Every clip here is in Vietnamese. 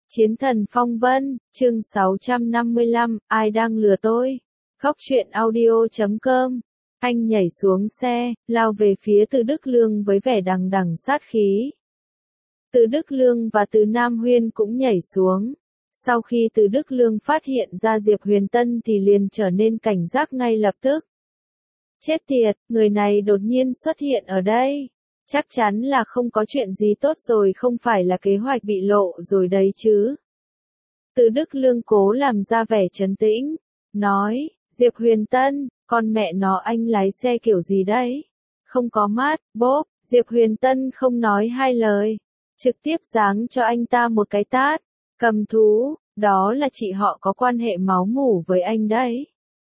Chiến thần phong vân, chương 655, ai đang lừa tôi? Khóc chuyện audio.com. Anh nhảy xuống xe, lao về phía Từ Đức Lương với vẻ đằng đằng sát khí. Từ Đức Lương và Từ Nam Huyên cũng nhảy xuống. Sau khi Từ Đức Lương phát hiện ra Diệp Huyền Tân thì liền trở nên cảnh giác ngay lập tức. Chết tiệt, người này đột nhiên xuất hiện ở đây. Chắc chắn là không có chuyện gì tốt rồi, không phải là kế hoạch bị lộ rồi đấy chứ. Từ Đức Lương cố làm ra vẻ trấn tĩnh, nói, Diệp Huyền Tân, con mẹ nó anh lái xe kiểu gì đấy? Không có mắt, bốp, Diệp Huyền Tân không nói hai lời, trực tiếp giáng cho anh ta một cái tát, cầm thú, đó là chị họ có quan hệ máu mủ với anh đấy.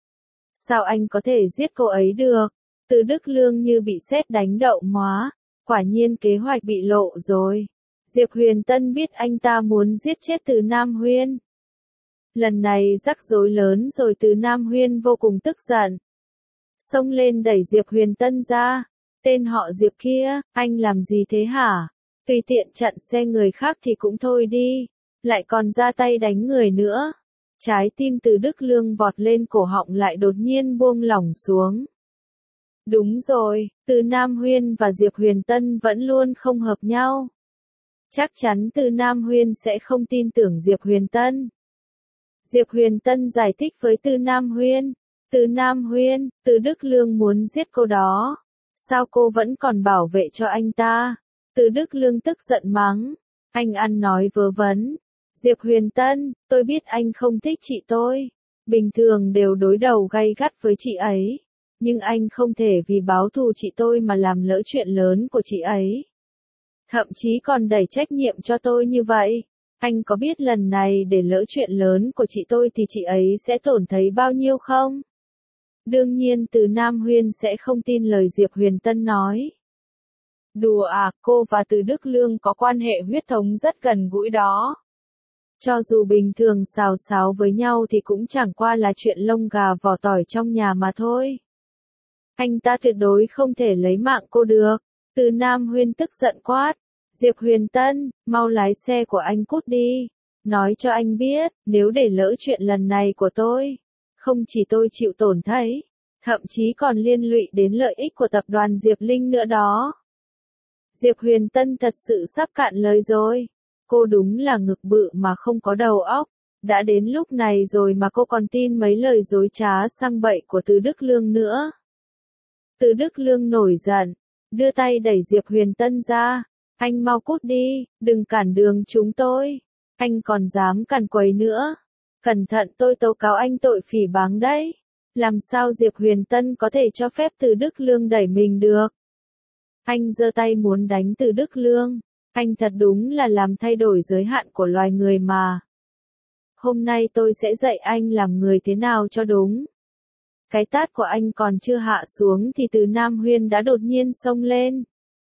Sao anh có thể giết cô ấy được? Từ Đức Lương như bị sét đánh đậu móa. Quả nhiên kế hoạch bị lộ rồi. Diệp Huyền Tân biết anh ta muốn giết chết Từ Nam Huyên. Lần này rắc rối lớn rồi. Từ Nam Huyên vô cùng tức giận. Xông lên đẩy Diệp Huyền Tân ra. Tên họ Diệp kia, anh làm gì thế hả? Tùy tiện chặn xe người khác thì cũng thôi đi. Lại còn ra tay đánh người nữa. Trái tim Từ Đức Lương vọt lên cổ họng lại đột nhiên buông lỏng xuống. Đúng rồi, Từ Nam Huyên và Diệp Huyền Tân vẫn luôn không hợp nhau. Chắc chắn Từ Nam Huyên sẽ không tin tưởng Diệp Huyền Tân. Diệp Huyền Tân giải thích với Từ Nam Huyên. Từ Nam Huyên, Từ Đức Lương muốn giết cô đó. Sao cô vẫn còn bảo vệ cho anh ta? Từ Đức Lương tức giận mắng. Anh ăn nói vớ vẩn. Diệp Huyền Tân, tôi biết anh không thích chị tôi. Bình thường đều đối đầu gay gắt với chị ấy. Nhưng anh không thể vì báo thù chị tôi mà làm lỡ chuyện lớn của chị ấy. Thậm chí còn đẩy trách nhiệm cho tôi như vậy. Anh có biết lần này để lỡ chuyện lớn của chị tôi thì chị ấy sẽ tổn thấy bao nhiêu không? Đương nhiên Từ Nam Huyên sẽ không tin lời Diệp Huyền Tân nói. Đùa à, cô và Từ Đức Lương có quan hệ huyết thống rất gần gũi đó. Cho dù bình thường xào xáo với nhau thì cũng chẳng qua là chuyện lông gà vỏ tỏi trong nhà mà thôi. Anh ta tuyệt đối không thể lấy mạng cô được. Từ Nam Huyên tức giận quát. Diệp Huyền Tân, mau lái xe của anh cút đi. Nói cho anh biết, nếu để lỡ chuyện lần này của tôi, không chỉ tôi chịu tổn thấy, thậm chí còn liên lụy đến lợi ích của tập đoàn Diệp Linh nữa đó. Diệp Huyền Tân thật sự sắp cạn lời rồi. Cô đúng là ngực bự mà không có đầu óc. Đã đến lúc này rồi mà cô còn tin mấy lời dối trá sang bậy của Từ Đức Lương nữa. Từ Đức Lương nổi giận, đưa tay đẩy Diệp Huyền Tân ra. Anh mau cút đi, đừng cản đường chúng tôi. Anh còn dám cản quấy nữa. Cẩn thận tôi tố cáo anh tội phỉ báng đấy. Làm sao Diệp Huyền Tân có thể cho phép Từ Đức Lương đẩy mình được? Anh giơ tay muốn đánh Từ Đức Lương. Anh thật đúng là làm thay đổi giới hạn của loài người mà. Hôm nay tôi sẽ dạy anh làm người thế nào cho đúng. Cái tát của anh còn chưa hạ xuống thì Từ Nam Huyên đã đột nhiên xông lên.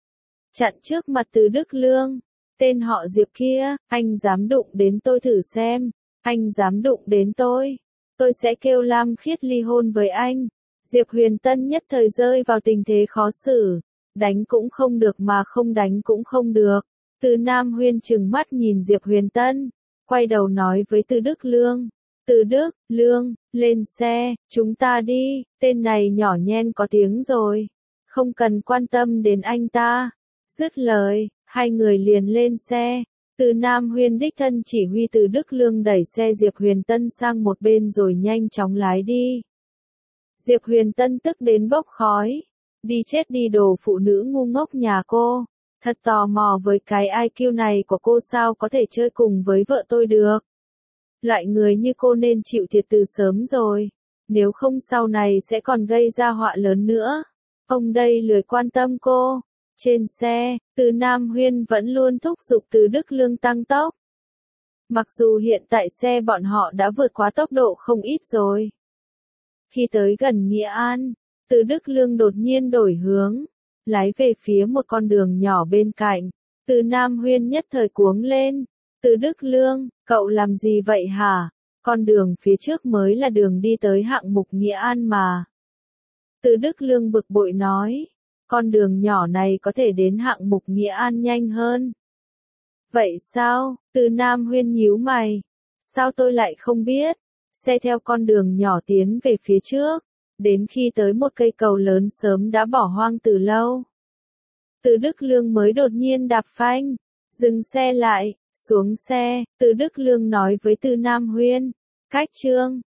Chặn trước mặt Từ Đức Lương. Tên họ Diệp kia, anh dám đụng đến tôi thử xem. Anh dám đụng đến tôi sẽ kêu Lam Khiết ly hôn với anh. Diệp Huyền Tân nhất thời rơi vào tình thế khó xử. Đánh cũng không được mà không đánh cũng không được. Từ Nam Huyên trừng mắt nhìn Diệp Huyền Tân. Quay đầu nói với Từ Đức Lương. Từ Đức, Lương, lên xe, chúng ta đi, tên này nhỏ nhen có tiếng rồi. Không cần quan tâm đến anh ta. Dứt lời, hai người liền lên xe. Từ Nam Huyên đích thân chỉ huy Từ Đức Lương đẩy xe Diệp Huyền Tân sang một bên rồi nhanh chóng lái đi. Diệp Huyền Tân tức đến bốc khói. Đi chết đi đồ phụ nữ ngu ngốc nhà cô. Thật tò mò với cái IQ này của cô, sao có thể chơi cùng với vợ tôi được. Loại người như cô nên chịu thiệt từ sớm rồi. Nếu không sau này sẽ còn gây ra họa lớn nữa. Ông đây lười quan tâm cô. Trên xe, Từ Nam Huyên vẫn luôn thúc giục Từ Đức Lương tăng tốc. Mặc dù hiện tại xe bọn họ đã vượt quá tốc độ không ít rồi. Khi tới gần Nghĩa An, Từ Đức Lương đột nhiên đổi hướng, lái về phía một con đường nhỏ bên cạnh. Từ Nam Huyên nhất thời cuống lên. Từ Đức Lương, cậu làm gì vậy hả? Con đường phía trước mới là đường đi tới hạng mục Nghĩa An mà. Từ Đức Lương bực bội nói. Con đường nhỏ này có thể đến hạng mục Nghĩa An nhanh hơn. Vậy sao? Từ Nam Huyên nhíu mày. Sao tôi lại không biết? Xe theo con đường nhỏ tiến về phía trước, đến khi tới một cây cầu lớn sớm đã bỏ hoang từ lâu. Từ Đức Lương mới đột nhiên đạp phanh, dừng xe lại, xuống xe, Từ Đức Lương nói với Từ Nam Huyên, Khách Trương,